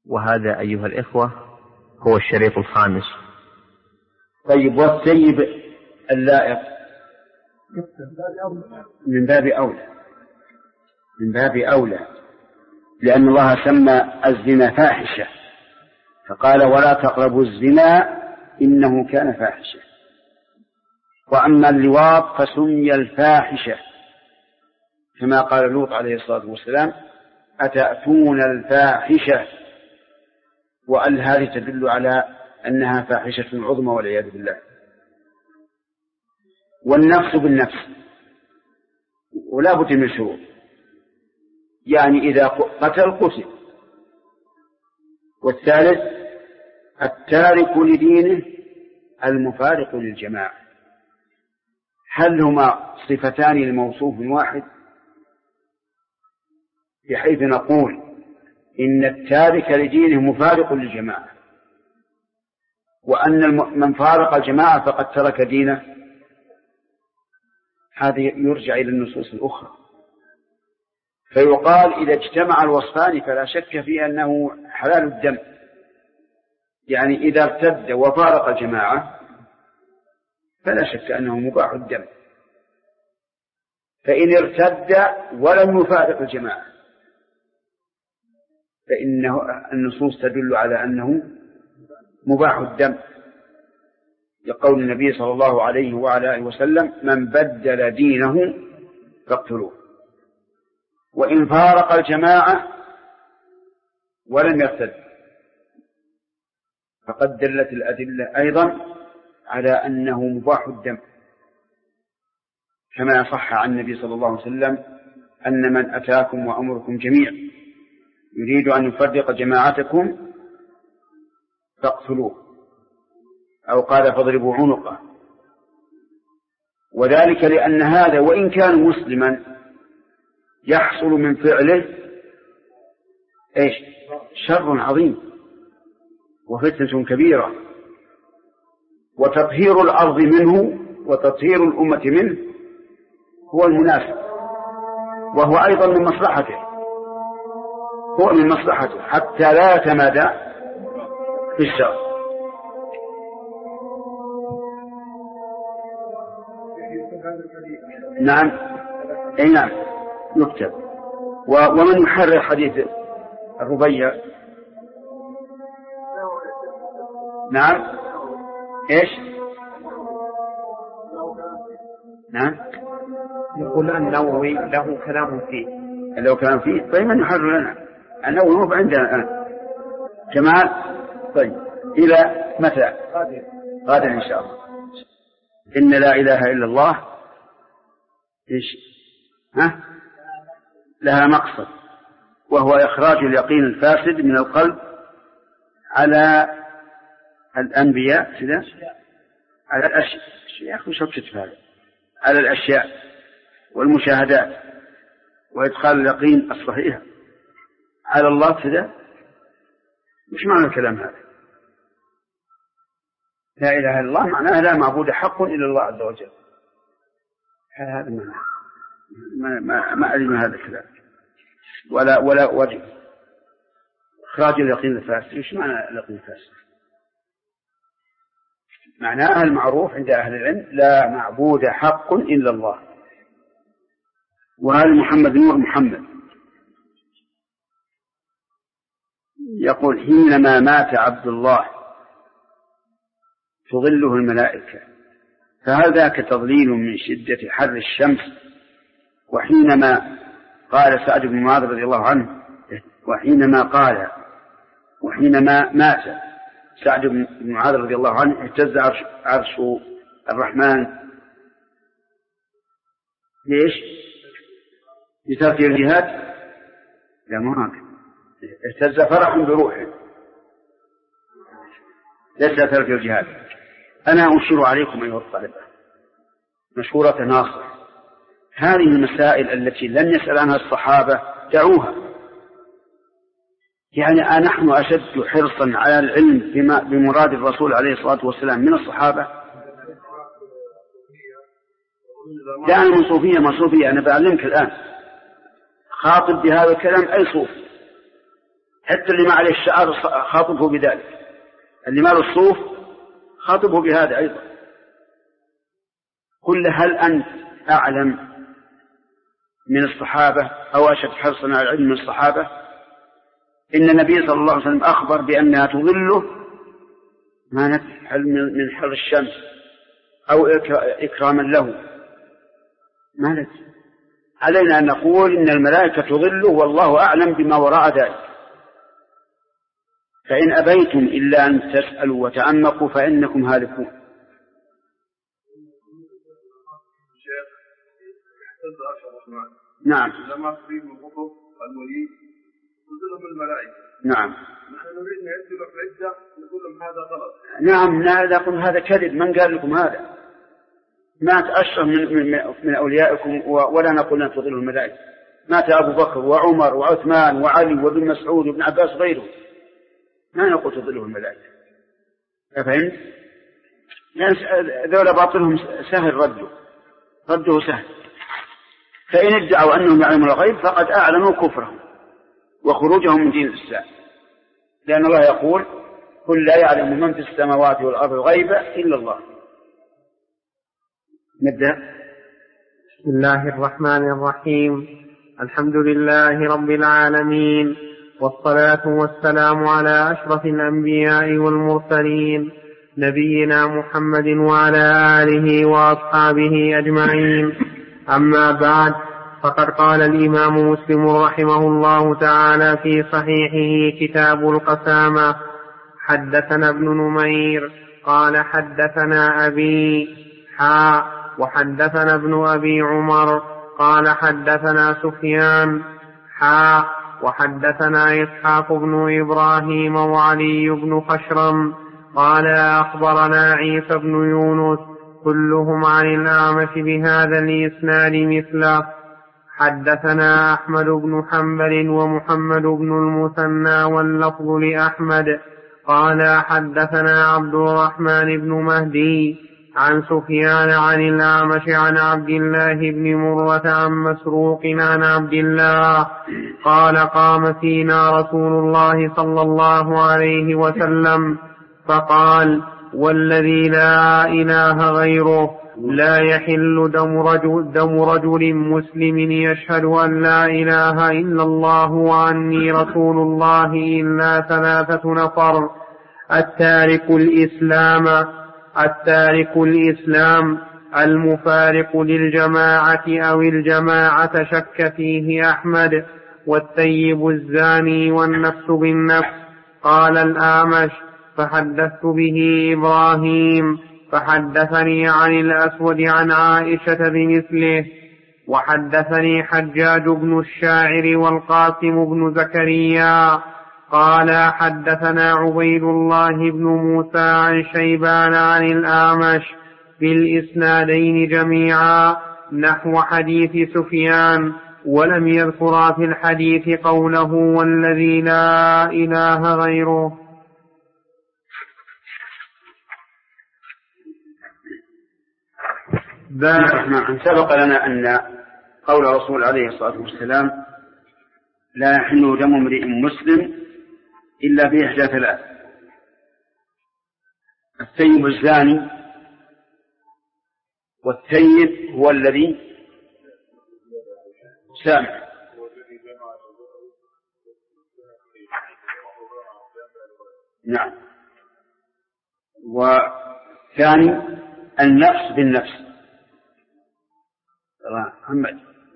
وهذا أيها الإخوة هو الشريط الخامس. طيب، والسيب اللائق من باب أولى لأن الله سمى الزنا فاحشة فقال ولا تقربوا الزنا إنه كان فاحشة. وأما اللواط فسمي الفاحشة كما قال لوط عليه الصلاة والسلام أتأتون الفاحشة، وأن هذه تدل على أنها فاحشة عظمى والعياذ بالله. والنفس بالنفس ولا بد من شروط، يعني إذا قتل. والثالث التارك لدينه المفارق للجماعة. هل هما صفتان لموصوف واحد؟ بحيث نقول إن التارك لدينه مفارق للجماعة، وأن من فارق الجماعة فقد ترك دينه. هذا يرجع إلى النصوص الأخرى، فيقال إذا اجتمع الوصفان فلا شك في أنه حلال الدم، يعني إذا ارتد وفارق الجماعة فلا شك أنه مباح الدم. فإن ارتد ولم يفارق الجماعة فإنه النصوص تدل على أنه مباح الدم، لقول النبي صلى الله عليه وعلى آله وسلم من بدل دينه فاقتلوه. وإن فارق الجماعة ولم يرتد فقد دلت الأدلة أيضا على أنه مباح الدم، كما صح عن النبي صلى الله عليه وسلم أن من أتاكم وأمركم جميع يريد أن يفرق جماعتكم فاقتلوه، أو قال فاضربوا عنقه. وذلك لأن هذا وإن كان مسلما يحصل من فعله شر عظيم وفتنة كبيرة، وتطهير الأرض منه وتطهير الأمة منه هو المناسب، وهو أيضا من مصلحته، حتى لا يتمادى في الشر. نعم، نعم يكتب. ومن يحرر حديث الربيع؟ نعم، نعم، يقول النووي له كلام فيه. لو كان فيه طيب من يحرر لنا؟ النووي هو عندنا الآن جمال. طيب إلى متى؟ غدا إن شاء الله. إن لا إله إلا الله لها مقصد، وهو إخراج اليقين الفاسد من القلب على الأنبياء كذا، على الأشياء على الأشياء والمشاهدات، وإدخال اليقين الصحيح على الله كذا. مش معنى الكلام هذا؟ لا إله إلا الله معناها لا معبود حق إلا الله عز وجل. هذا ما أدري من هذا الكلام ولا وجه. إخراج اليقين الفاسد، إيش معنى اليقين الفاسد؟ معناه المعروف عند أهل العلم لا معبود حق إلا الله. وهذا محمد نور محمد يقول حينما مات عبد الله تظله الملائكة، فهل ذاك تضليل من شدة حر الشمس؟ وحينما قال سعد بن معاذ رضي الله عنه وحينما مات سعد بن معاذ رضي الله عنه اهتز عرش الرحمن. ليش؟ بترك الجهاد؟ لا، ما هكذا. اهتز فرح بروحه، ليس ترك الجهاد. أنا أشير عليكم أيها الطلبة مشورة ناصر، هذه المسائل التي لم يسأل عنها الصحابة دعوها. يعني نحن أشد حرصا على العلم بمراد الرسول عليه الصلاة والسلام من الصحابة. يعني من صوفية، أنا بعلمك الآن خاطب بهذا الكلام أي صوف، حتى اللي ما عليه الشعر خاطبه بذلك، اللي ما له الصوف خاطبه بهذا أيضا. قل هل أنت أعلم من الصحابة أو أشد حرصا على العلم من الصحابة؟ إن النبي صلى الله عليه وسلم أخبر بأنها تظله ما نفعل من حر الشمس أو إكراما له، ما ندري. علينا أن نقول إن الملائكة تظله والله أعلم بما وراء ذلك. فإن أبيتم إلا أن تسألوا وتعمقوا فإنكم هالكون. نعم. لما تصيب الغضب الولي تظلهم الملائكة. نعم. نحن نريد أن يدلوا العدة نقول لهم هذا غلط. نعم، هذا كذب. من قال لكم هذا؟ مات أشرف من أوليائكم ولا نقول أن تظلوا الملائكة. مات أبو بكر وعمر وعثمان وعلي وابن مسعود وابن عباس غيره، ما نقول تظلوا الملائكة. فهمت؟ يعني ذولا باطلهم سهل رده سهل. فإن ادعوا أنهم يعلمون الغيب فقد أعلنوا كفرهم وخروجهم من دين الإسلام، لأن الله يقول قل لا يعلم من في السماوات والأرض الغيب إلا الله. نبدأ. بسم الله الرحمن الرحيم. الحمد لله رب العالمين، والصلاة والسلام على أشرف الأنبياء والمرسلين نبينا محمد وعلى آله وأصحابه أجمعين. أما بعد، فقد قال الإمام مسلم رحمه الله تعالى في صحيحه كتاب القسامة: حدثنا ابن نمير قال حدثنا أبي وحدثنا ابن أبي عمر قال حدثنا سفيان وحدثنا إسحاق بن إبراهيم وعلي بن خشرم قال أخبرنا عيسى بن يونس كلهم عن الأعمش بهذا الإسناد مثله. حدثنا أحمد بن حنبل ومحمد بن المثنى واللفظ لأحمد قال حدثنا عبد الرحمن بن مهدي عن سفيان عن الأعمش عن عبد الله بن مرة عن مسروق عن عبد الله قال قام فينا رسول الله صلى الله عليه وسلم فقال: والذي لا إله غيره لا يحل دم رجل مسلم يشهد أن لا إله إلا الله وأني رسول الله إلا 3 نفر: التارك الإسلام المفارق للجماعة أو الجماعة شك فيه أحمد، والثيب الزاني والنفس بالنفس. قال الأعمش: فحدثت به إبراهيم فحدثني عن الأسود عن عائشة بمثله. وحدثني حجاج بن الشاعر والقاسم بن زكريا قال حدثنا عبيد الله بن موسى عن شيبان عن الأعمش بالإسنادين جميعا نحو حديث سفيان، ولم يذكر في الحديث قوله: والذي لا إله غيره. سبق لنا أن قول الرسول عليه الصلاة والسلام: لا يحل دم امرئ مسلم إلا بإحدى 3: الثيب الزاني، والثيب هو الذي سامع، نعم، والثاني النفس بالنفس. محمد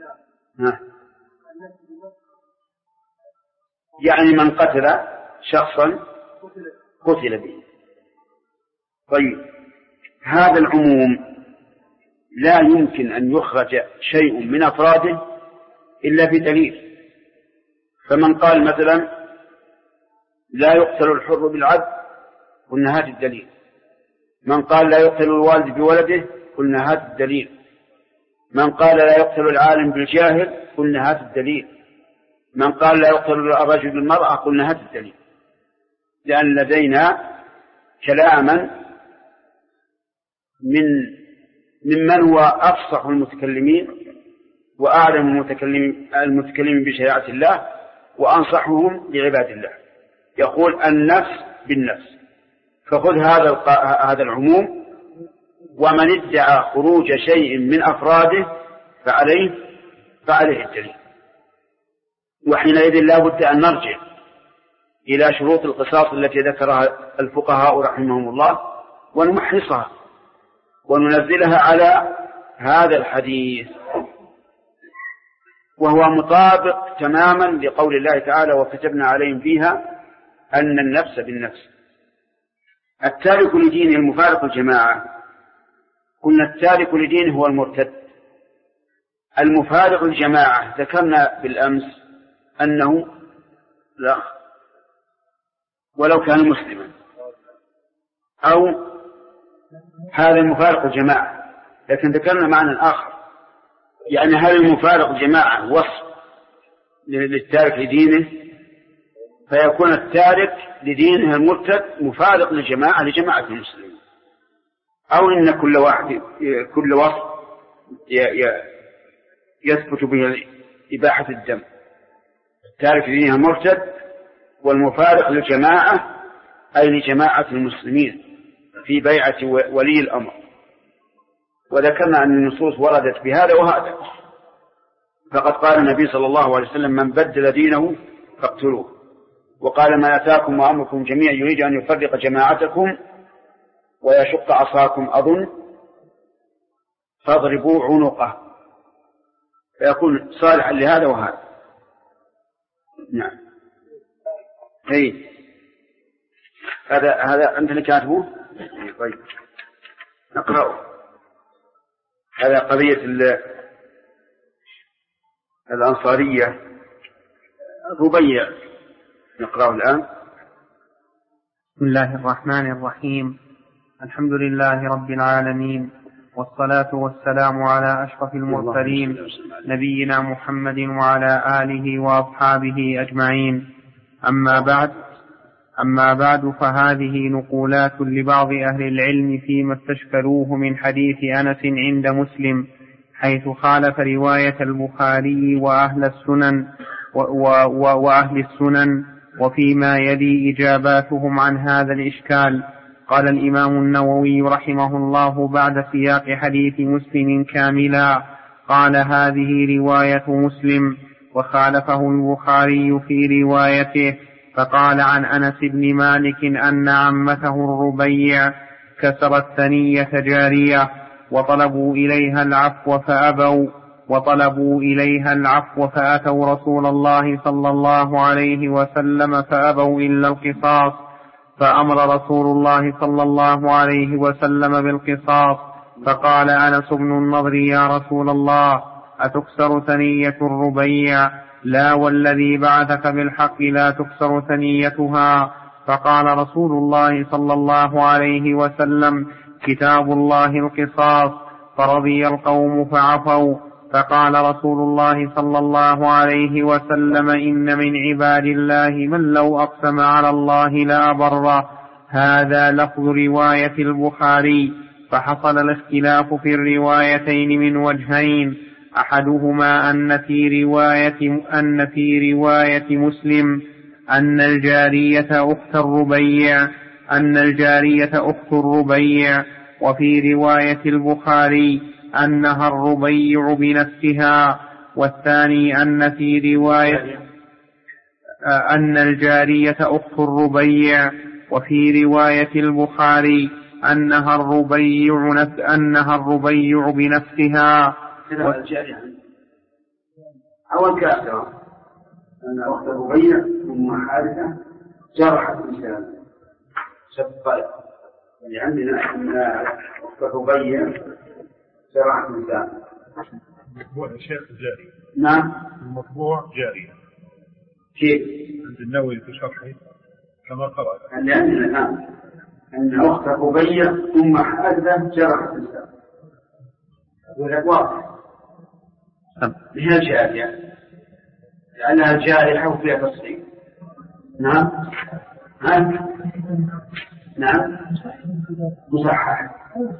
يعني من قتل شخصا قتل به. طيب، هذا العموم لا يمكن أن يخرج شيء من أفراده إلا بدليل. فمن قال مثلا لا يقتل الحر بالعبد قلنا هذا الدليل. من قال لا يقتل الوالد بولده قلنا هذا الدليل. من قال لا يقتل العالم بالجاهل قلنا هذا الدليل. من قال لا يقتل الرجل بالمرأة قلنا هذا الدليل. لأن لدينا كلاما ممن هو أفصح المتكلمين وأعلم المتكلمين بشريعة الله وأنصحهم لعباد الله. يقول النفس بالنفس، فخذ هذا العموم، ومن ادعى خروج شيء من أفراده فعليه الدليل. وحينئذ لا بد أن نرجع إلى شروط القصاص التي ذكرها الفقهاء رحمهم الله ونمحصها وننزلها على هذا الحديث، وهو مطابق تماما لقول الله تعالى: وكتبنا عليهم فيها أن النفس بالنفس. التارك لدينه المفارق الجماعة، قلنا التارك لدينه هو المرتد. المفارق الجماعة ذكرنا بالأمس أنه لا، ولو كان مسلما، أو هذا المفارق الجماعة، لكن ذكرنا معنى آخر، يعني هل المفارق الجماعة وصف للتارك لدينه، فيكون التارك لدينه المرتد مفارق لجماعة المسلمين، أو إن كل وصف يثبت به إباحة الدم. التارك لدينه المرتد والمفارق للجماعة أي لجماعة المسلمين في بيعة ولي الأمر. وذكرنا أن النصوص وردت بهذا وهذا، فقد قال النبي صلى الله عليه وسلم: من بدل دينه فاقتلوه. وقال: ما أتاكم وأمركم جميعا يريد أن يفرق جماعتكم ويشق عصاكم أظن فاضربوا عنقه، فيكون صالحا لهذا وهذا. نعم. هذا أنت اللي كاتبه؟ طيب نقرأه. هذا قضية الأنصارية ربيع، نقرأه الآن. بسم الله الرحمن الرحيم. الحمد لله رب العالمين، والصلاة والسلام على أشرف المرسلين نبينا محمد وعلى آله وأصحابه أجمعين. أما بعد فهذه نقولات لبعض أهل العلم فيما استشكلوه من حديث أنس عند مسلم، حيث خالف رواية البخاري وأهل السنن، وفيما يلي إجاباتهم عن هذا الإشكال. قال الإمام النووي رحمه الله بعد سياق حديث مسلم كاملا: قال: هذه رواية مسلم، وخالفه البخاري في روايته، فقال عن أنس بن مالك أن عمته الربيع كسرت ثنية جارية وطلبوا إليها العفو فأتوا رسول الله صلى الله عليه وسلم فأبوا إلا القصاص، فأمر رسول الله صلى الله عليه وسلم بالقصاص. فقال أنس بن النضر: يا رسول الله، أتكسر ثنية الربيع؟ لا والذي بعثك بالحق لا تكسر ثنيتها. فقال رسول الله صلى الله عليه وسلم: كتاب الله القصاص. فرضي القوم فعفوا. فقال رسول الله صلى الله عليه وسلم: إن من عباد الله من لو أقسم على الله لا أبره. هذا لفظ رواية البخاري. فحصل الاختلاف في الروايتين من وجهين: أحدهما أن في رواية مسلم أن الجارية أخت الربيع، وفي رواية البخاري أنها الربيع بنفسها. والثاني أن في رواية أن الجارية أخت الربيع، وفي رواية البخاري أنها الربيع بنفسها. أول كافرة أن أخت الربيع أم حارثة جرحت إنسان شفقت، عندنا أن أخت الربيع جرحت إنسان. المطبوع الشيخ جاري. نعم، المطبوع جاري. كيف؟ عند النووي في شرحه كما قرأ. اللي عندنا الآن أن أخت الربيع أم حارثة جرحت إنسان. هذا واضح. هي الجارية لأنها جارحة وفيها تصحيح. نعم. نعم مصحح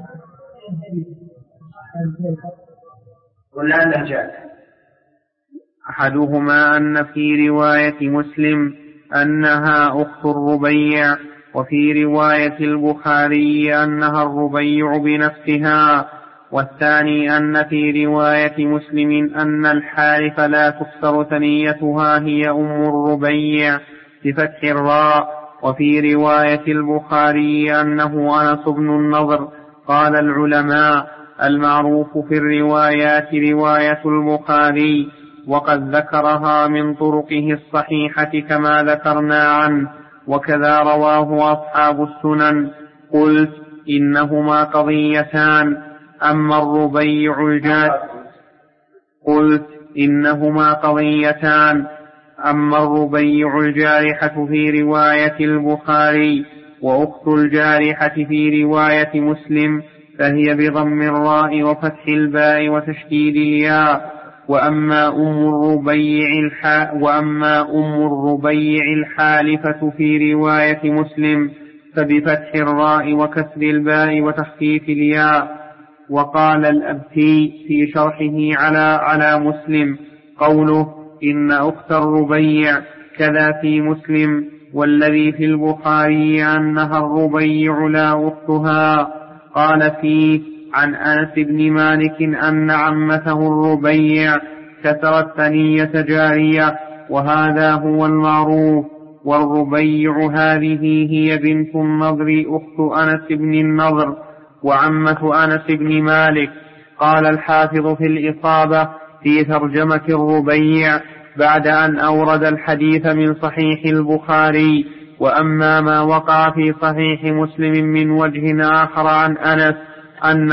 ولا أنها جارحة. أحدهما أن في رواية مسلم أنها أخت الربيع، وفي رواية البخاري أنها الربيع بنفسها، والثاني أن في رواية مسلم أن الحارث لا تكسر ثنيتها هي أم الربيع بفتح الراء، وفي رواية البخاري أنه أنس بن النضر. قال العلماء: المعروف في الروايات رواية البخاري، وقد ذكرها من طرقه الصحيحة كما ذكرنا عنه، وكذا رواه أصحاب السنن. قلت: إنهما قضيتان، أما الربيع الجارحة في رواية البخاري، وأخت الجارحة في رواية مسلم، فهي بضم الراء وفتح الباء وتشديد الياء. وأما أم الربيع الحالفة في رواية مسلم فبفتح الراء وكسر الباء وتخفيف الياء. وقال الأبتي في شرحه على مسلم: قوله إن أخت الربيع كذا في مسلم، والذي في البخاري أنها الربيع لا أختها. قال فيه عن أنس بن مالك أن عمته الربيع كسرت ثنية جارية، وهذا هو المعروف. والربيع هذه هي بنت النضر أخت أنس بن النضر وعمة أنس بن مالك. قال الحافظ في الإصابة في ترجمة الربيع بعد أن أورد الحديث من صحيح البخاري: وأما ما وقع في صحيح مسلم من وجه آخر عن أنس أن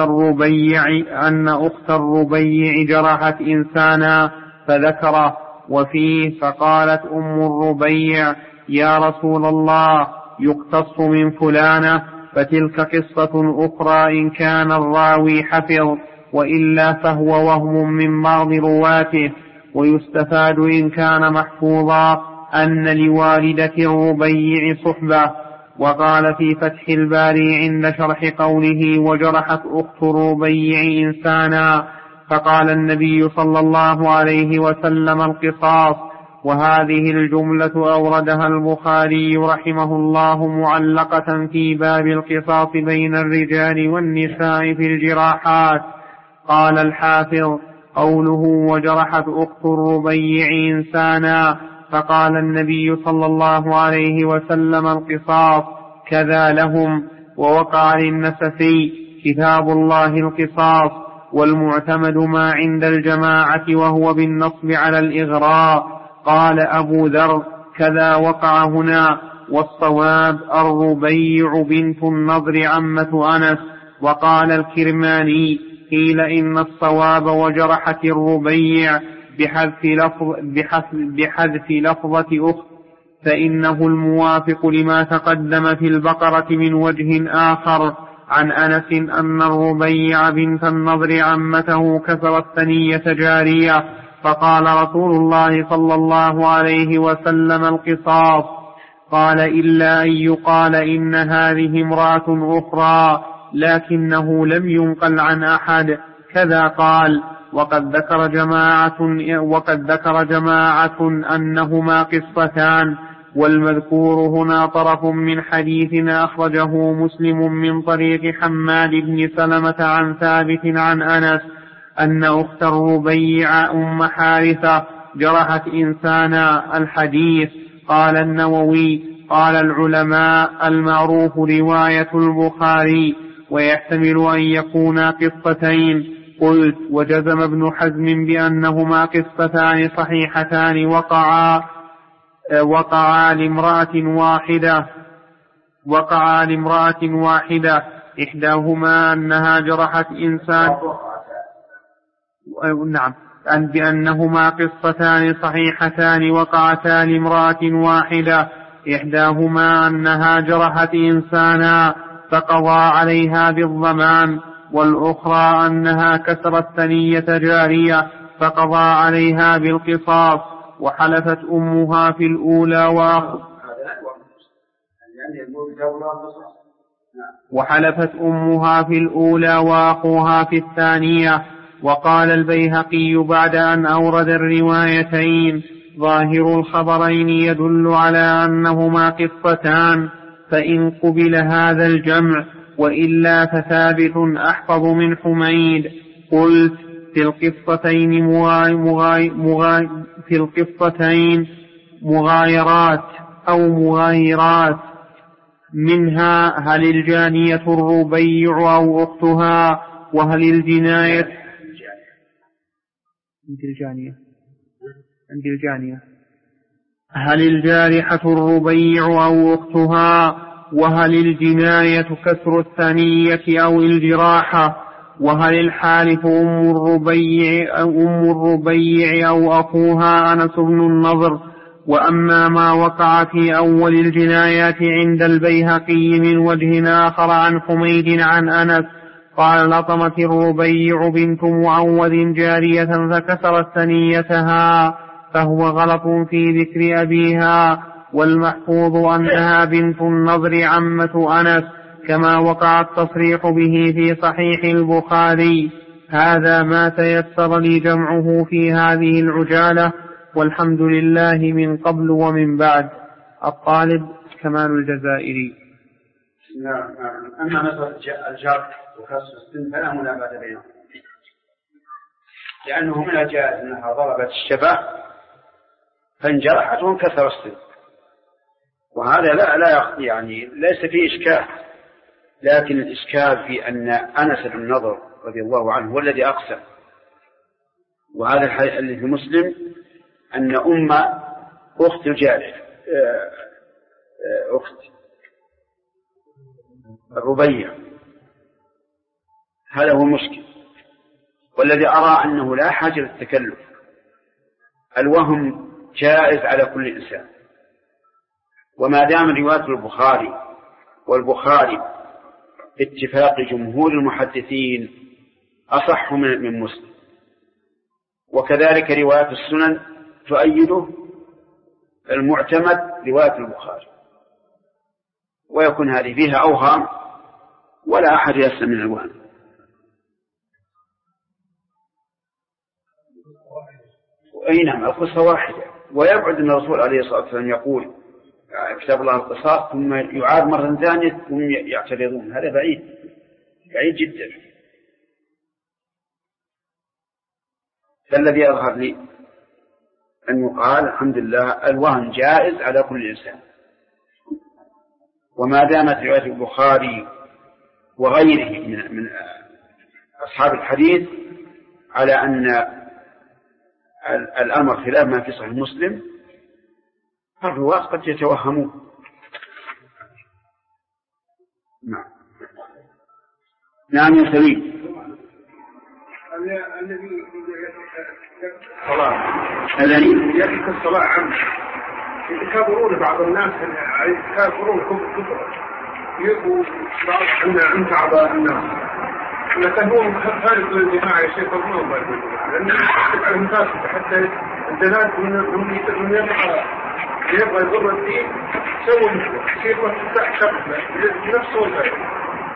أخت الربيع جرحت إنسانا فذكره، وفيه: فقالت أم الربيع: يا رسول الله، يقتص من فلانة؟ فتلك قصة أخرى إن كان الراوي حفظ، وإلا فهو وهم من بعض رواته. ويستفاد إن كان محفوظا أن لوالدة الربيع صحبة. وقال في فتح الباري عند شرح قوله: وجرحت أخت الربيع إنسانا، فقال النبي صلى الله عليه وسلم: القصاص. وهذه الجملة أوردها البخاري رحمه الله معلقة في باب القصاص بين الرجال والنساء في الجراحات. قال الحافظ: قوله وجرحت أخت الربيع إنسانا، فقال النبي صلى الله عليه وسلم: القصاص كذا لهم. ووقع للنسفي: كتاب الله القصاص، والمعتمد ما عند الجماعة وهو بالنصب على الإغراء. قال أبو ذر: كذا وقع هنا، والصواب الربيع بنت النضر عمة أنس. وقال الكرماني: قيل إن الصواب وجرحت الربيع بحذف لفظة أخت، فإنه الموافق لما تقدم في البقرة من وجه آخر عن أنس أن الربيع بنت النضر عمته كسرت ثنية جارية، فقال رسول الله صلى الله عليه وسلم: القصاص. قال: إلا أن يقال إن هذه امرأة أخرى، لكنه لم ينقل عن أحد. كذا قال. وقد ذكر جماعة أنهما قصتان، والمذكور هنا طرف من حديث أخرجه مسلم من طريق حماد بن سلمة عن ثابت عن أنس أن أخت الربيع أم حارثة جرحت إنسانا. الحديث. قال النووي: قال العلماء: المعروف رواية البخاري، ويحتمل أن يكونا قصتين. قلت: وجزم ابن حزم بأنهما قصتان صحيحتان وقعا لامرأة واحدة، إحداهما أنها جرحت إنسان. نعم، بأنهما قصتان صحيحتان وقعتا لامرأة واحدة، إحداهما أنها جرحت إنسانا فقضى عليها بالضمان، والأخرى أنها كسرت ثنية جارية فقضى عليها بالقصاص. وحلفت أمها في الأولى وأخوها في الثانية. وقال البيهقي بعد أن أورد الروايتين: ظاهر الخبرين يدل على أنهما قصتان، فإن قبل هذا الجمع وإلا فثابت أحفظ من حميد. قلت في القصتين مغايرات أو مغايرات، منها هل الجانية الربيع أو أختها، وهل الجناية هل الجارحة الربيع أو أختها، وهل الجناية كسر الثنية أو الجراحة، وهل الحالف أم الربيع أو أخوها أنس بن النضر. وأما ما وقع في أول الجنايات عند البيهقي من وجه آخر عن حميد عن أنس قال لطمت الربيع بنت معوذ جارية فكسرت ثنيتها، فهو غلط في ذكر أبيها، والمحفوظ أنها بنت النضر عمة أنس، كما وقع التصريح به في صحيح البخاري. هذا ما تيسر لي جمعه في هذه العجالة، والحمد لله من قبل ومن بعد. الطالب كمال الجزائري. نعم. أما مثل الجرح وكسر السن فلا منافاة بينهم، لأنه من الجائز أنها ضربت الشفة فانجرحت وانكسر السن، وهذا لا يعني ليس فيه إشكال. لكن الإشكال في أن أنس بن النضر رضي الله عنه هو الذي أقسم، وهذا الحديث اللي في مسلم أن أخت الجارح أخت الربيع، هذا هو المشكل. والذي أرى أنه لا حاجة للتكلف، الوهم جائز على كل إنسان، وما دام رواية والبخاري اتفاق جمهور المحدثين أصح من مسلم، وكذلك رواية السنن تؤيده المعتمد رواية البخاري، ويكون هذه فيها أوهام ولا أحد يسلم من الوهم. أي نعم، القصة واحدة، ويبعد أن الرسول عليه الصلاة والسلام يقول كتاب الله القصاص ثم يعاد مرة ثانية ثم يعترضون، هذا بعيد جدا. فالذي يظهر لي أن يقال الحمد لله الوهم جائز على كل إنسان، وما دامت رواية البخاري وغيره من أصحاب الحديث على أن الأمر خلاف ما في صحيح مسلم، فالرواة قد يتوهمون. نعم يا سليم. الذي يترك الصلاة عنه يتكابرون بعض الناس يتكابرون كفر يقول بعض أن تعب الناس لكنهم خارج للجماعة يا شيخ الله ما يقول لأن يكتب على المفاسد حتى الدلالة من يبغى يضر الدين سووا مشروع شيخ وتفتح بنفسه والفائدة.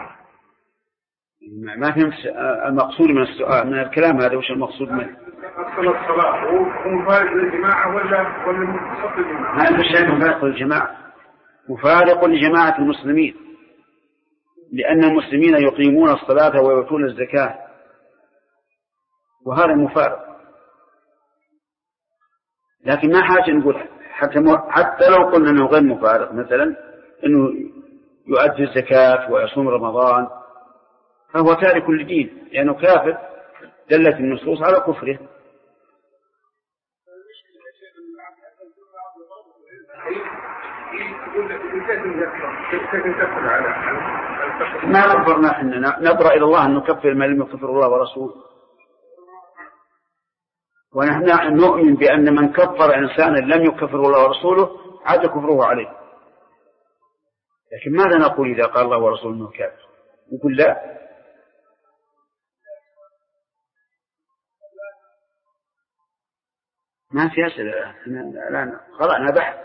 ما فهمت المقصود من السؤال من الكلام هذا، وش المقصود منه؟ الصلاة هو مفارق للجماعة ولا متصف للجماعة؟ هذا الشيء مفارق للجماعة، مفارق لجماعة المسلمين، لأن المسلمين يقيمون الصلاة ويؤتون الزكاة، وهذا مفارق. لكن ما حاجة نقول حتى لو قلنا أنه غير مفارق، مثلا أنه يؤدي الزكاة ويصوم رمضان، فهو تارك للدين لأنه كافر، دلت النصوص على كفره. ما كفرنا إحنا، نبرأ إلى الله أن نكفر ما لم يكفر الله ورسوله، ونحن نؤمن بأن من كفر إنسانا لم يكفر الله ورسوله عاد كفره عليه. لكن ماذا نقول إذا قال الله ورسوله أنه كافر؟ نقول لا، ما في أسئلة الآن، قرأنا بحث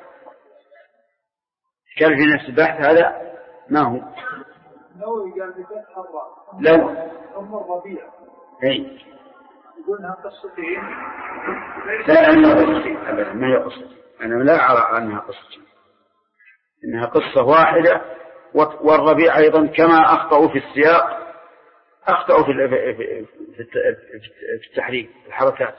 كان في نفس البحث هذا ما هو لو قال بفتح الراء لو أم الربيع أي يقولها قصتين. لا أنها قصتين أبدا، ما هي قصتين. أنا لا أرى أنها قصتين، إنها قصة واحدة. والربيع أيضا كما أخطأوا في السياق أخطأوا في التحريك الحركات.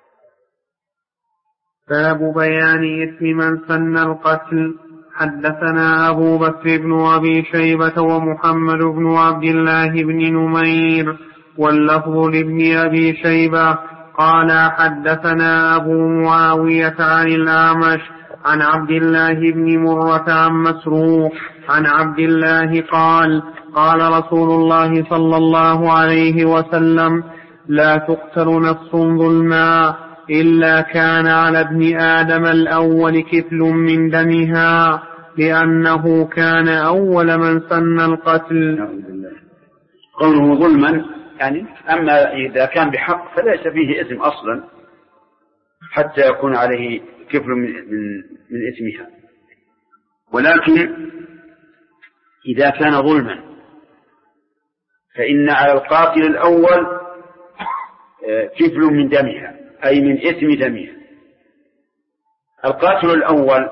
باب بيان إثم من سن القتل. حدثنا أبو بكر بن أبي شيبة ومحمد بن عبد الله بن نمير واللفظ لابن أبي شيبة قال حدثنا أبو معاوية عن الأعمش عن عبد الله بن مرة عن مسروق عن عبد الله قال قال رسول الله صلى الله عليه وسلم لا تقتل نفس ظلما إلا كان على ابن آدم الأول كفل من دمها لأنه كان أول من سن القتل. قوله ظلما يعني أما إذا كان بحق فليس فيه إثم أصلا حتى يكون عليه كفل من إثمها، ولكن إذا كان ظلما فإن على القاتل الأول كفل من دمها أي من إثم دمها. القاتل الأول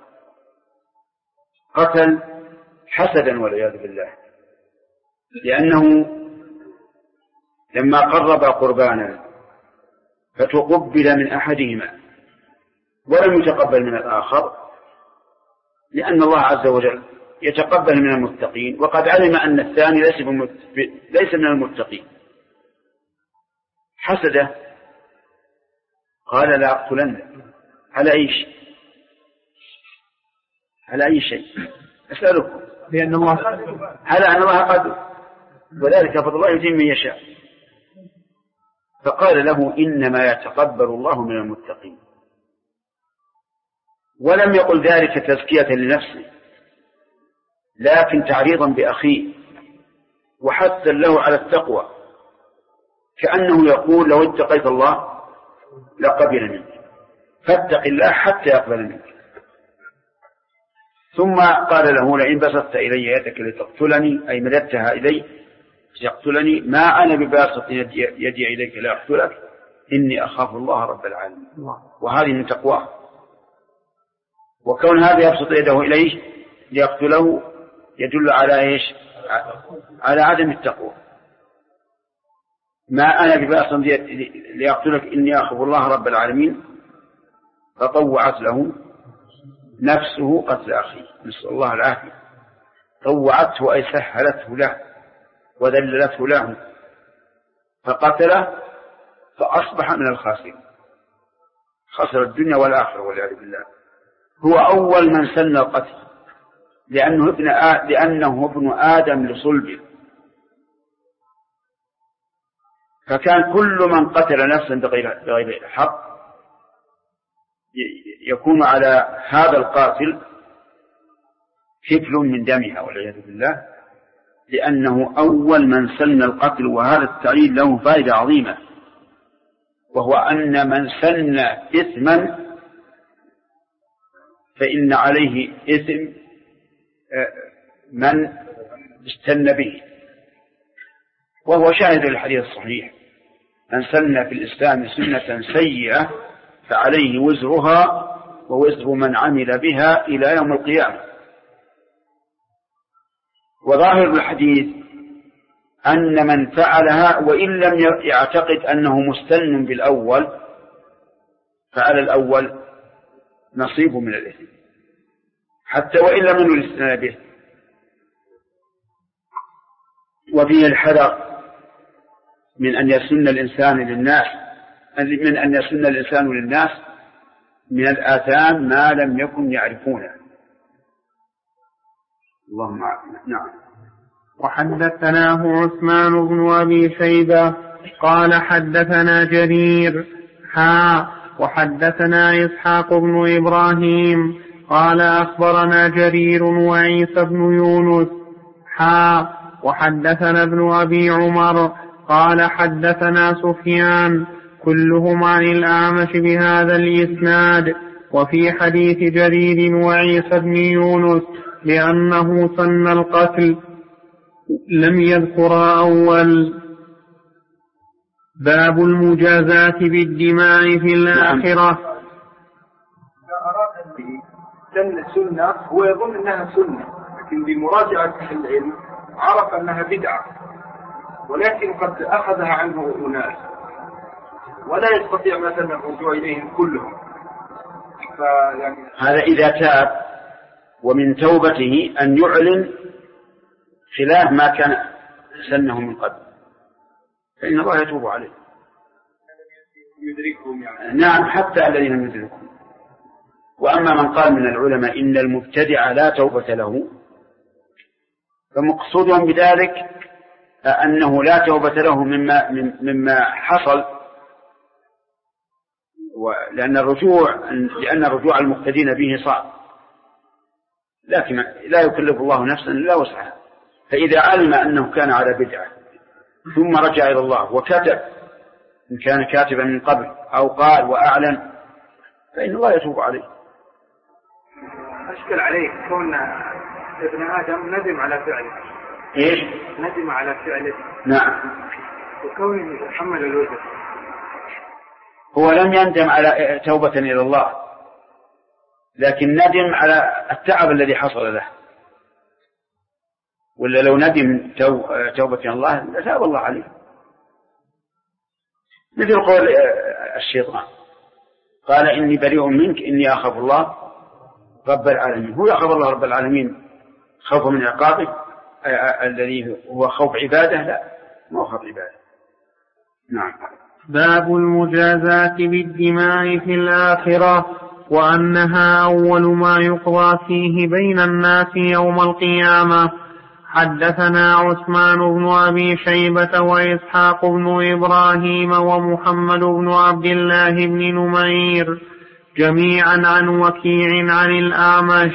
قتل حسدا والعياذ بالله، لأنه لما قرب قربانا فتقبل من أحدهما ولم يتقبل من الآخر، لأن الله عز وجل يتقبل من المتقين، وقد علم أن الثاني ليس من المتقين. حسده قال لا أقتلنك على أي شيء أسألكم لأن الله على أن الله قادر وذلك فضل الله يتم من يشاء. فقال له إنما يتقبل الله من المتقين، ولم يقل ذلك تزكية لنفسه لكن تعريضا بأخيه وحثا له على التقوى، كأنه يقول لو اتقيت الله لقبل منك فاتق الله حتى يقبل منك. ثم قال له لئن بسطت إلي يدك لتقتلني أي مددتها إلي يقتلني ما أنا بباسط يدي إليك لا أقتلك إني أخاف الله رب العالمين. وهذه من تقواه. وكون هذا يبسط يده إليه ليقتله يدل على على عدم التقوى. ما أنا بباسط ليقتلك إني أخاف الله رب العالمين، فطوعت له نفسه قتل أخيه نسأل الله العافية. طوعته أي سهلته له وذللته له فقتله فأصبح من الخاسرين، خسر الدنيا والآخرة والعياذ بالله. هو أول من سن القتل لأنه ابن آدم لصلبه، فكان كل من قتل نفسا بغير حق يكون على هذا القاتل كفل من دمها والعياذ بالله، لأنه أول من سن القتل. وهذا التعليل له فائدة عظيمة، وهو أن من سن إثما فإن عليه إثم من استن به، وهو شاهد الحديث الصحيح من سن في الإسلام سنة سيئة فعليه وزرها ووزر من عمل بها إلى يوم القيامة. وظاهر الحديث أن من فعلها وإن لم يعتقد أنه مستن بالأول فعلى الأول نصيب من الإثم حتى وإن لم يستن به. وفيه الحذر من أن يسن الإنسان للناس من الآثام ما لم يكن يعرفونه. اللهم نعم. وحدثناه عثمان بن أبي شيبة قال حدثنا جرير وحدثنا إسحاق بن إبراهيم قال أخبرنا جرير وعيسى بن يونس وحدثنا ابن أبي عمر قال حدثنا سفيان كلهم عن الأعمش بهذا الإسناد. وفي حديث جرير وعيسى بن يونس لأنه سن القتل لم يذكر أول. باب المجازاة بالدماء في الآخرة. إذا أراد به سنة هو يظن أنها سنة، لكن بمراجعة العلم عرف أنها بدعة، ولكن قد أخذها عنه أناس ولا يستطيع مثلا الرجوع إليهم كلهم. هذا إذا تاب، ومن توبته أن يعلن خلاف ما كان سنه من قبل، فإن الله يتوب عليه. يدركهم يعني. نعم، حتى الذين يدركهم. وأما من قال من العلماء إن المبتدع لا توبة له، فمقصودهم بذلك أنه لا توبة له مما حصل، لأن الرجوع المقتدين به صعب، لكن لا يكلف الله نفسا إلا وسعها. فإذا علم أنه كان على بدعة ثم رجع إلى الله وكتب، إن كان كاتبا من قبل أو قال وأعلن، فإن الله يتوب عليه. أشكل عليك كون ابن آدم ندم على فعله. إيش؟ ندم على فعله. نعم. وكون يتحمل الوزر. هو لم يندم على توبة إلى الله، لكن ندم على التعب الذي حصل له. ولا لو ندم توبة إلى الله لتاب الله عليه، مثل قول الشيطان قال إني بريء منك إني أخاف الله رب العالمين. هو يخاف الله رب العالمين خوفا من عقابه الذي هو خوف عباده؟ لا، ما هو خوف عباده. نعم. باب المجازاة بالدماء في الآخرة، وأنها أول ما يقضى فيه بين الناس يوم القيامة. حدثنا عثمان بن أبي شيبة وإسحاق بن إبراهيم ومحمد بن عبد الله بن نمير جميعا عن وكيع عن الأعمش.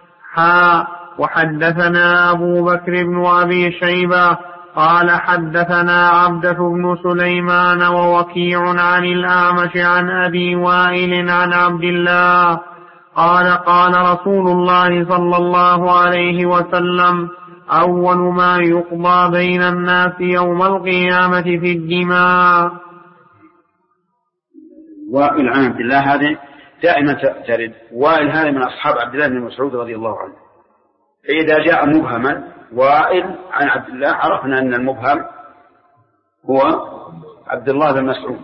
وحدثنا أبو بكر بن أبي شيبة قال حدثنا عبدة بن سليمان ووكيع عن الأعمش عن أبي وائل عن عبد الله قال قال رسول الله صلى الله عليه وسلم: أول ما يقضى بين الناس يوم القيامة في الدماء. وائل عن عبد الله هذه دائما ترد. وائل هذا من أصحاب عبد الله بن مسعود رضي الله عنه، فإذا جاء مبهما وائل عن عبد الله عرفنا أن المبهم هو عبد الله بن مسعود.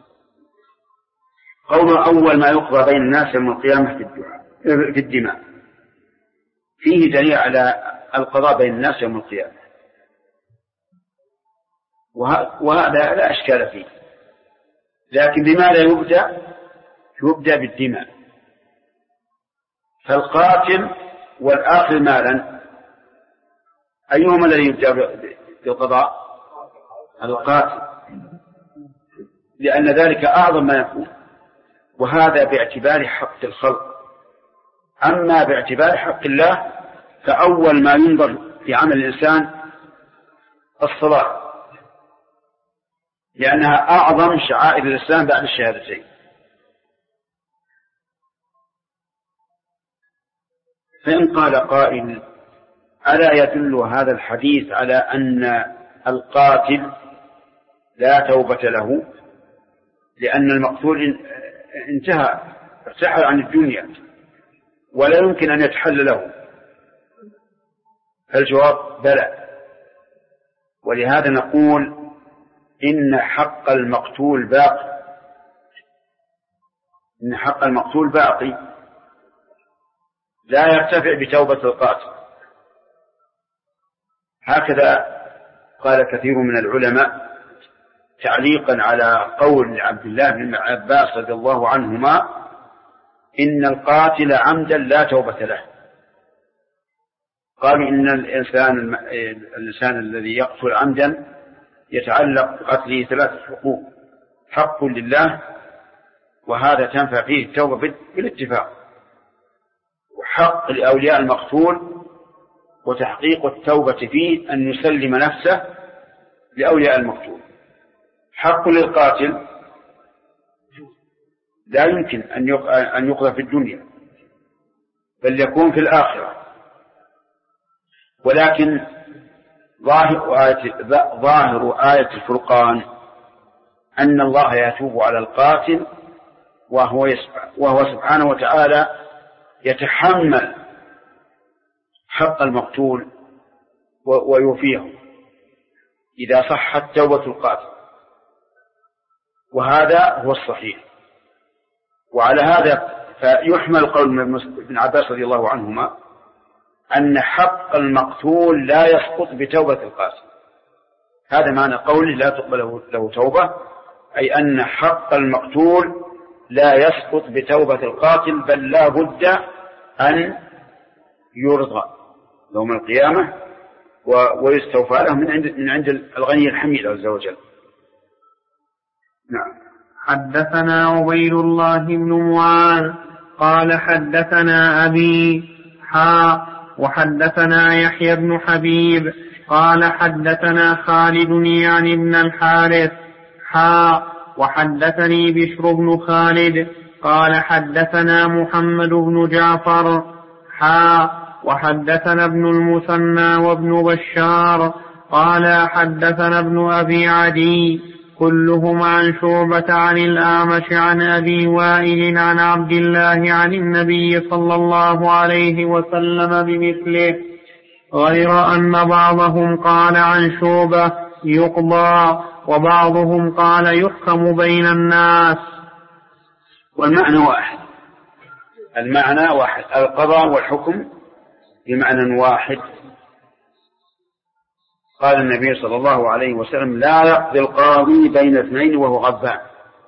قول أول ما يقضى بين الناس يوم القيامة في الدماء فيه دليل على القضاء بين الناس يوم القيامة، وهذا لا أشكال فيه. لكن بماذا يبدأ بالدماء. فالقاتل والآخذ مالا أيهما الذي يبدأ بالقضاء؟ القاتل، لأن ذلك أعظم ما يكون، وهذا باعتبار حق الخلق. أما باعتبار حق الله فأول ما ينظر في عمل الإنسان الصلاة، لأنها أعظم شعائر الإسلام بعد الشهادتين. فإن قال قائل: ألا يدل هذا الحديث على أن القاتل لا توبة له لأن المقتول انتهى ارتحل عن الدنيا ولا يمكن أن يتحل له؟ الجواب: بلى. ولهذا نقول إن حق المقتول باقي، إن حق المقتول باقي لا يرتفع بتوبة القاتل. هكذا قال كثير من العلماء تعليقا على قول عبد الله بن عباس رضي الله عنهما: إن القاتل عمدا لا توبة له. قالوا إن الإنسان الذي يقتل عمدا يتعلق بقتله 3 حقوق: حق لله، وهذا تنفع فيه التوبة بالاتفاق، وحق لأولياء المقتول، وتحقيق التوبة فيه أن يسلم نفسه لأولياء المقتول. حق للقاتل لا يمكن أن يقضى في الدنيا، بل يكون في الآخرة. ولكن ظاهر آية الفرقان أن الله يتوب على القاتل وهو سبحانه وتعالى يتحمل حق المقتول ويوفيه إذا صحت توبة القاتل، وهذا هو الصحيح. وعلى هذا فيحمل قول ابن عباس رضي الله عنهما أن حق المقتول لا يسقط بتوبة القاتل. هذا معنى قوله لا تقبل له توبة، أي أن حق المقتول لا يسقط بتوبة القاتل، بل لا بد أن يرضى يوم القيامة ويستوفى له من عند الغني الحميد عز وجل. نعم. حدثنا عبيد الله بن معاذ قال حدثنا أبي وحدثنا يحيى بن حبيب قال حدثنا خالد يعني بن الحارث وحدثني بشر بن خالد قال حدثنا محمد بن جعفر وحدثنا ابن المثنى وابن بشار قال حدثنا ابن أبي عدي كلهم عن شعبة عن الأعمش عن أبي وائل عن عبد الله عن النبي صلى الله عليه وسلم بمثله، غير أن بعضهم قال عن شعبة يقضى وبعضهم قال يحكم بين الناس. والمعنى واحد، المعنى واحد، القضاء والحكم بمعنى واحد. قال النبي صلى الله عليه وسلم لا يقضي القاضي بين اثنين وهو غضبان،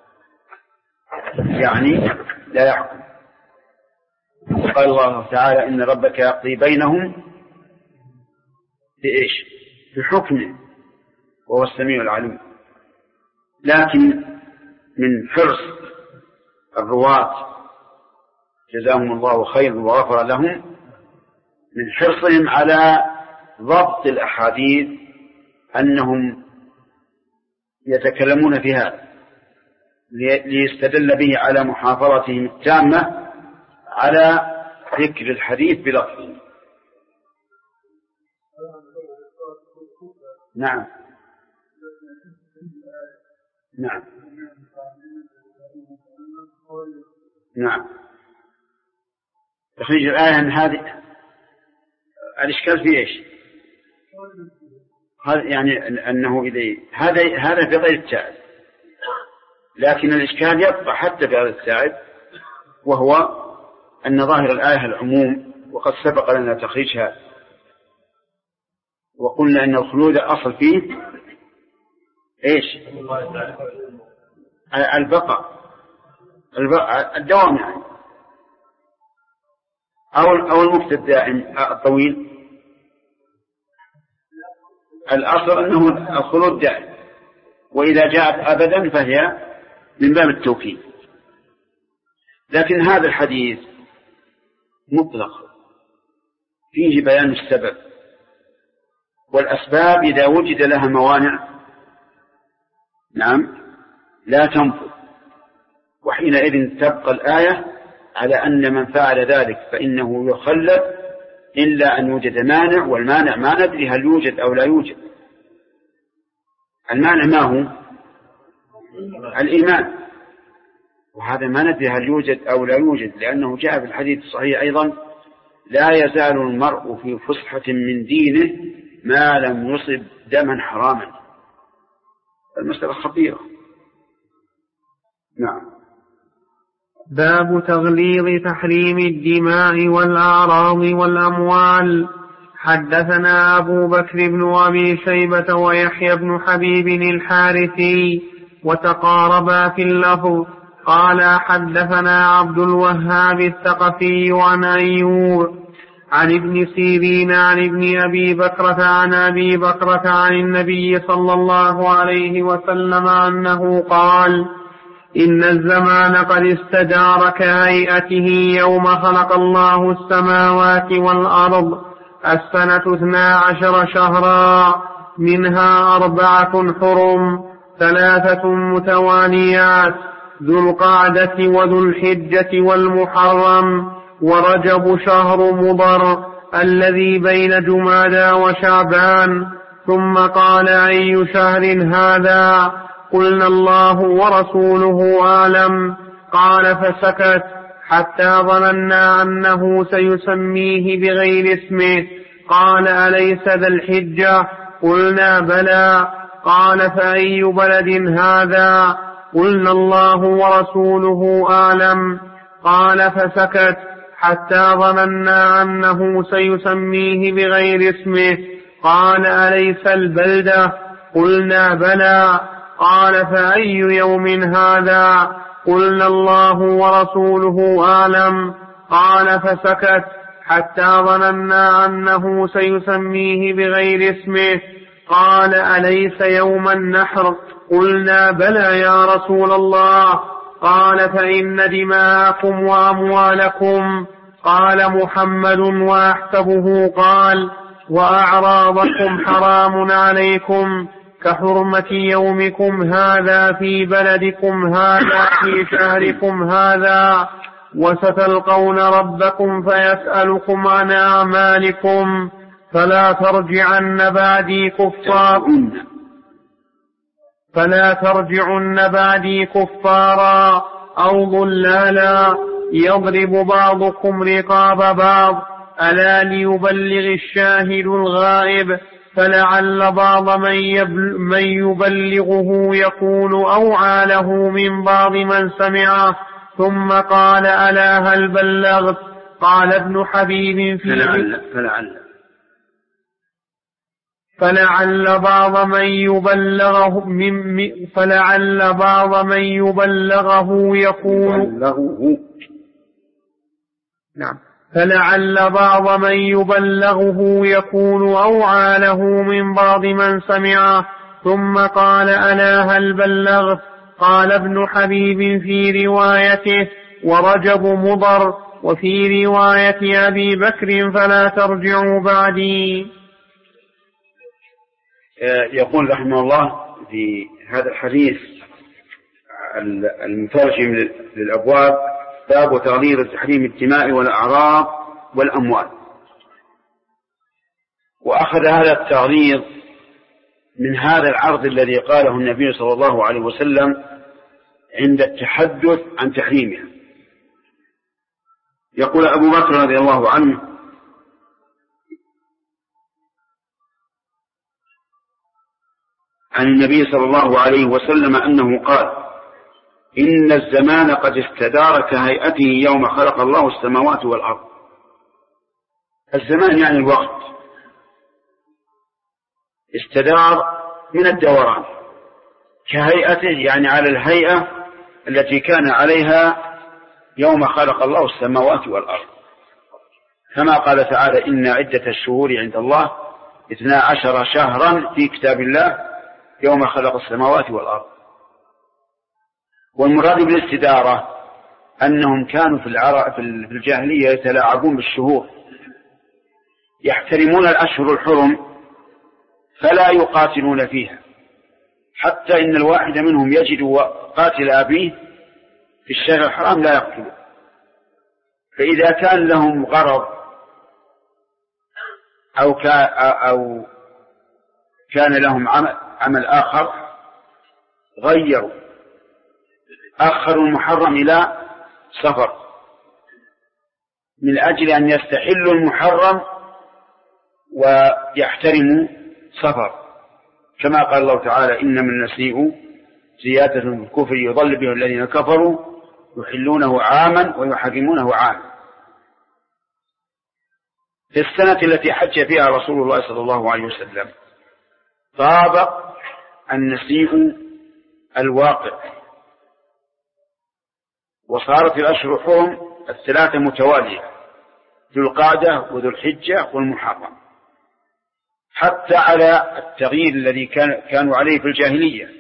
يعني لا يحكم. قال الله تعالى إن ربك يقضي بينهم بإيش؟ بحكمه وهو السميع العليم. لكن من حرص الرواة جزاهم الله خير وغفر لهم، من حرصهم على ضبط الأحاديث أنهم يتكلمون في هذا ليستدل به على محافظتهم التامة على ذكر الحديث بلفظه. نعم نعم نعم. تخريج الآية عن هذه الإشكال في إيش؟ هذا يعني أنه هذا في غير التائب، لكن الإشكال يبقى حتى في غير التائب، وهو أن ظاهر الآية العموم، وقد سبق لنا تخريجها وقلنا أن الخلود أصل فيه إيش؟ البقاء الدوام يعني، أو المكت الدائم الطويل. الأصل أنه الخلود دائم، وإذا جاءت أبدا فهي من باب التوكيد. لكن هذا الحديث مطلق فيه بيان السبب، والأسباب إذا وجد لها موانع نعم لا تنفذ، وحينئذ تبقى الآية على أن من فعل ذلك فإنه يخلد إلا أن يوجد مانع، والمانع ما ندري هل يوجد أو لا يوجد. المانع ما هو؟ الإيمان، وهذا ما ندري هل يوجد أو لا يوجد، لأنه جاء في الحديث الصحيح أيضا لا يزال المرء في فسحة من دينه ما لم يصب دما حراما. المسألة خطيرة. نعم. باب تغليظ تحريم الدماء والأعراض والأموال. حدثنا أبو بكر بن أبي شيبة ويحيى بن حبيب الحارثي وتقاربا في اللفظ. قال حدثنا عبد الوهاب الثقفي عن أيوب عن ابن سيرين عن ابن أبي بكرة عن أبي بكرة عن النبي صلى الله عليه وسلم أنه قال: إن الزمان قد استدار كهيئته يوم خلق الله السماوات والأرض، السنة 12 شهرا، منها 4 حرم، 3 متواليات، ذو القعدة وذو الحجة والمحرم، ورجب شهر مضر الذي بين جمادى وشعبان. ثم قال: أي شهر هذا؟ قلنا الله ورسوله أعلم. قال فسكت حتى ظننا أنه سيسميه بغير اسمه. قال أليس ذا الحجة؟ قلنا بلى. قال فأي بلد هذا؟ قلنا الله ورسوله أعلم. قال فسكت حتى ظننا أنه سيسميه بغير اسمه. قال أليس البلدة؟ قلنا بلى. قال فأي يوم هذا؟ قلنا الله ورسوله أعلم. قال فسكت حتى ظننا أنه سيسميه بغير اسمه. قال أليس يوم النحر؟ قلنا بلى يا رسول الله. قال فإن دماءكم وأموالكم. قال محمد وأحسبه قال وأعراضكم حرام عليكم كحرمة يومكم هذا في بلدكم هذا في شهركم هذا، وستلقون ربكم فيسألكم عن أعمالكم فلا ترجعن بعدي كفارا أو ضلالا يضرب بعضكم رقاب بعض، ألا ليبلغ الشاهد الغائب، فلعل بعض من يبلغه يكون أوعى له من بعض من سمعه. ثم قال ألا هل بلغت؟ قال ابن حبيب فلعل بعض من يبلغه يكون فلعل بعض من يبلغه يكون أوعى له من بعض من سمعه. ثم قال ألا هل بلغت؟ قال ابن حبيب في روايته ورجب مضر، وفي رواية أبي بكر فلا ترجعوا بعدي. يقول رحمه الله في هذا الحديث المترجم للأبواب باب تغليظ تحريم الدماء والأعراض والأموال. وأخذ هذا التغليظ من هذا العرض الذي قاله النبي صلى الله عليه وسلم عند التحدث عن تحريمها. يقول أبو بكر رضي الله عنه عن النبي صلى الله عليه وسلم أنه قال إن الزمان قد استدار كهيئته يوم خلق الله السماوات والأرض. الزمان يعني الوقت، استدار من الدوران، كهيئته يعني على الهيئة التي كان عليها يوم خلق الله السماوات والأرض، كما قال تعالى إن عدة الشهور عند الله 12 شهرا في كتاب الله يوم خلق السماوات والأرض. والمراد بالاستدارة أنهم كانوا في الجاهلية يتلاعبون بالشهور، يحترمون الأشهر الحرم فلا يقاتلون فيها، حتى إن الواحد منهم يجد قاتل أبيه في الشهر الحرام لا يقتله. فإذا كان لهم غرض أو كان لهم عمل آخر أخروا المحرم إلى صفر من أجل أن يستحلوا المحرم ويحترموا صفر، كما قال الله تعالى إنما النسيء زيادة في الكفر يضل به الذين كفروا يحلونه عاما ويحرمونه عاما. في السنة التي حج فيها رسول الله صلى الله عليه وسلم طابق النسيء الواقع، وصارت الأشهر الحرم 3 متوالية، ذو القعدة وذو الحجة والمحرم، حتى على التغيير الذي كانوا عليه في الجاهلية.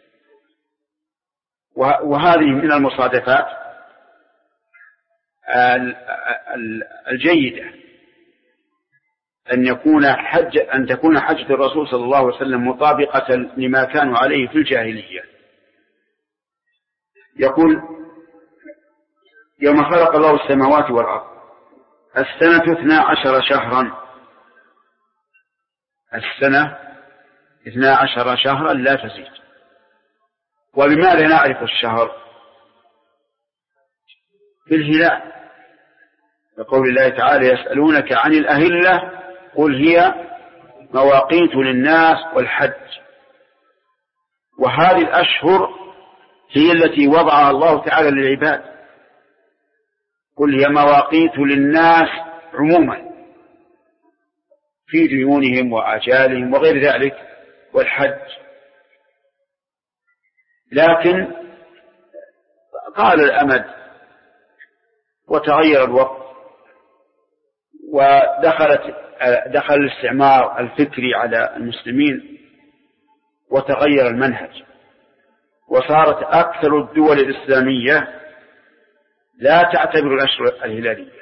وهذه من المصادفات الجيدة أن تكون حجة الرسول صلى الله عليه وسلم مطابقة لما كانوا عليه في الجاهلية. يقول يوم خلق الله السماوات والأرض السنة 12 شهرا، السنة 12 شهرا لا تزيد. وبماذا نعرف الشهر؟ بالهلال، لقول الله تعالى يسألونك عن الأهلة قل هي مواقيت للناس والحج. وهذه الأشهر هي التي وضعها الله تعالى للعباد، قل هي مواقيت للناس عموما في ديونهم وآجالهم وغير ذلك والحج. لكن طال الأمد وتغير الوقت ودخل الاستعمار الفكري على المسلمين وتغير المنهج، وصارت أكثر الدول الإسلامية لا تعتبر الأشهر الهلالية،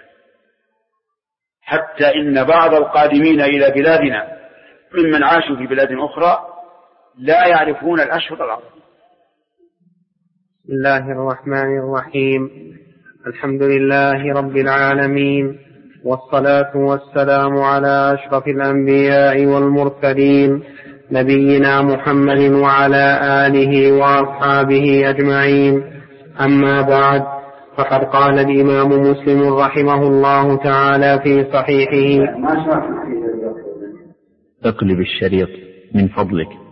حتى إن بعض القادمين إلى بلادنا ممن عاشوا في بلاد أخرى لا يعرفون الأشهر العربية. بسم الله الرحمن الرحيم. الحمد لله رب العالمين، والصلاة والسلام على أشرف الأنبياء والمرسلين نبينا محمد وعلى آله وأصحابه أجمعين. أما بعد، فقد قال الإمام مسلم رحمه الله تعالى في صحيحه: اقلب الشريط من فضلك.